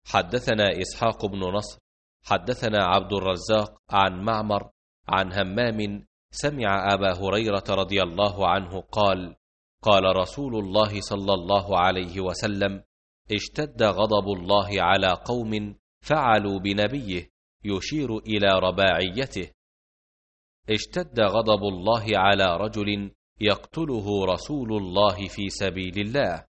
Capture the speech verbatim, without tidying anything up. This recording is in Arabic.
حدثنا إسحاق بن نصر حدثنا عبد الرزاق عن معمر عن همام سمع أبا هريرة رضي الله عنه قال: قال رسول الله صلى الله عليه وسلم: اشتد غضب الله على قوم فعلوا بنبيه، يشير إلى رباعيته. اشتد غضب الله على رجل يقتله رسول الله في سبيل الله.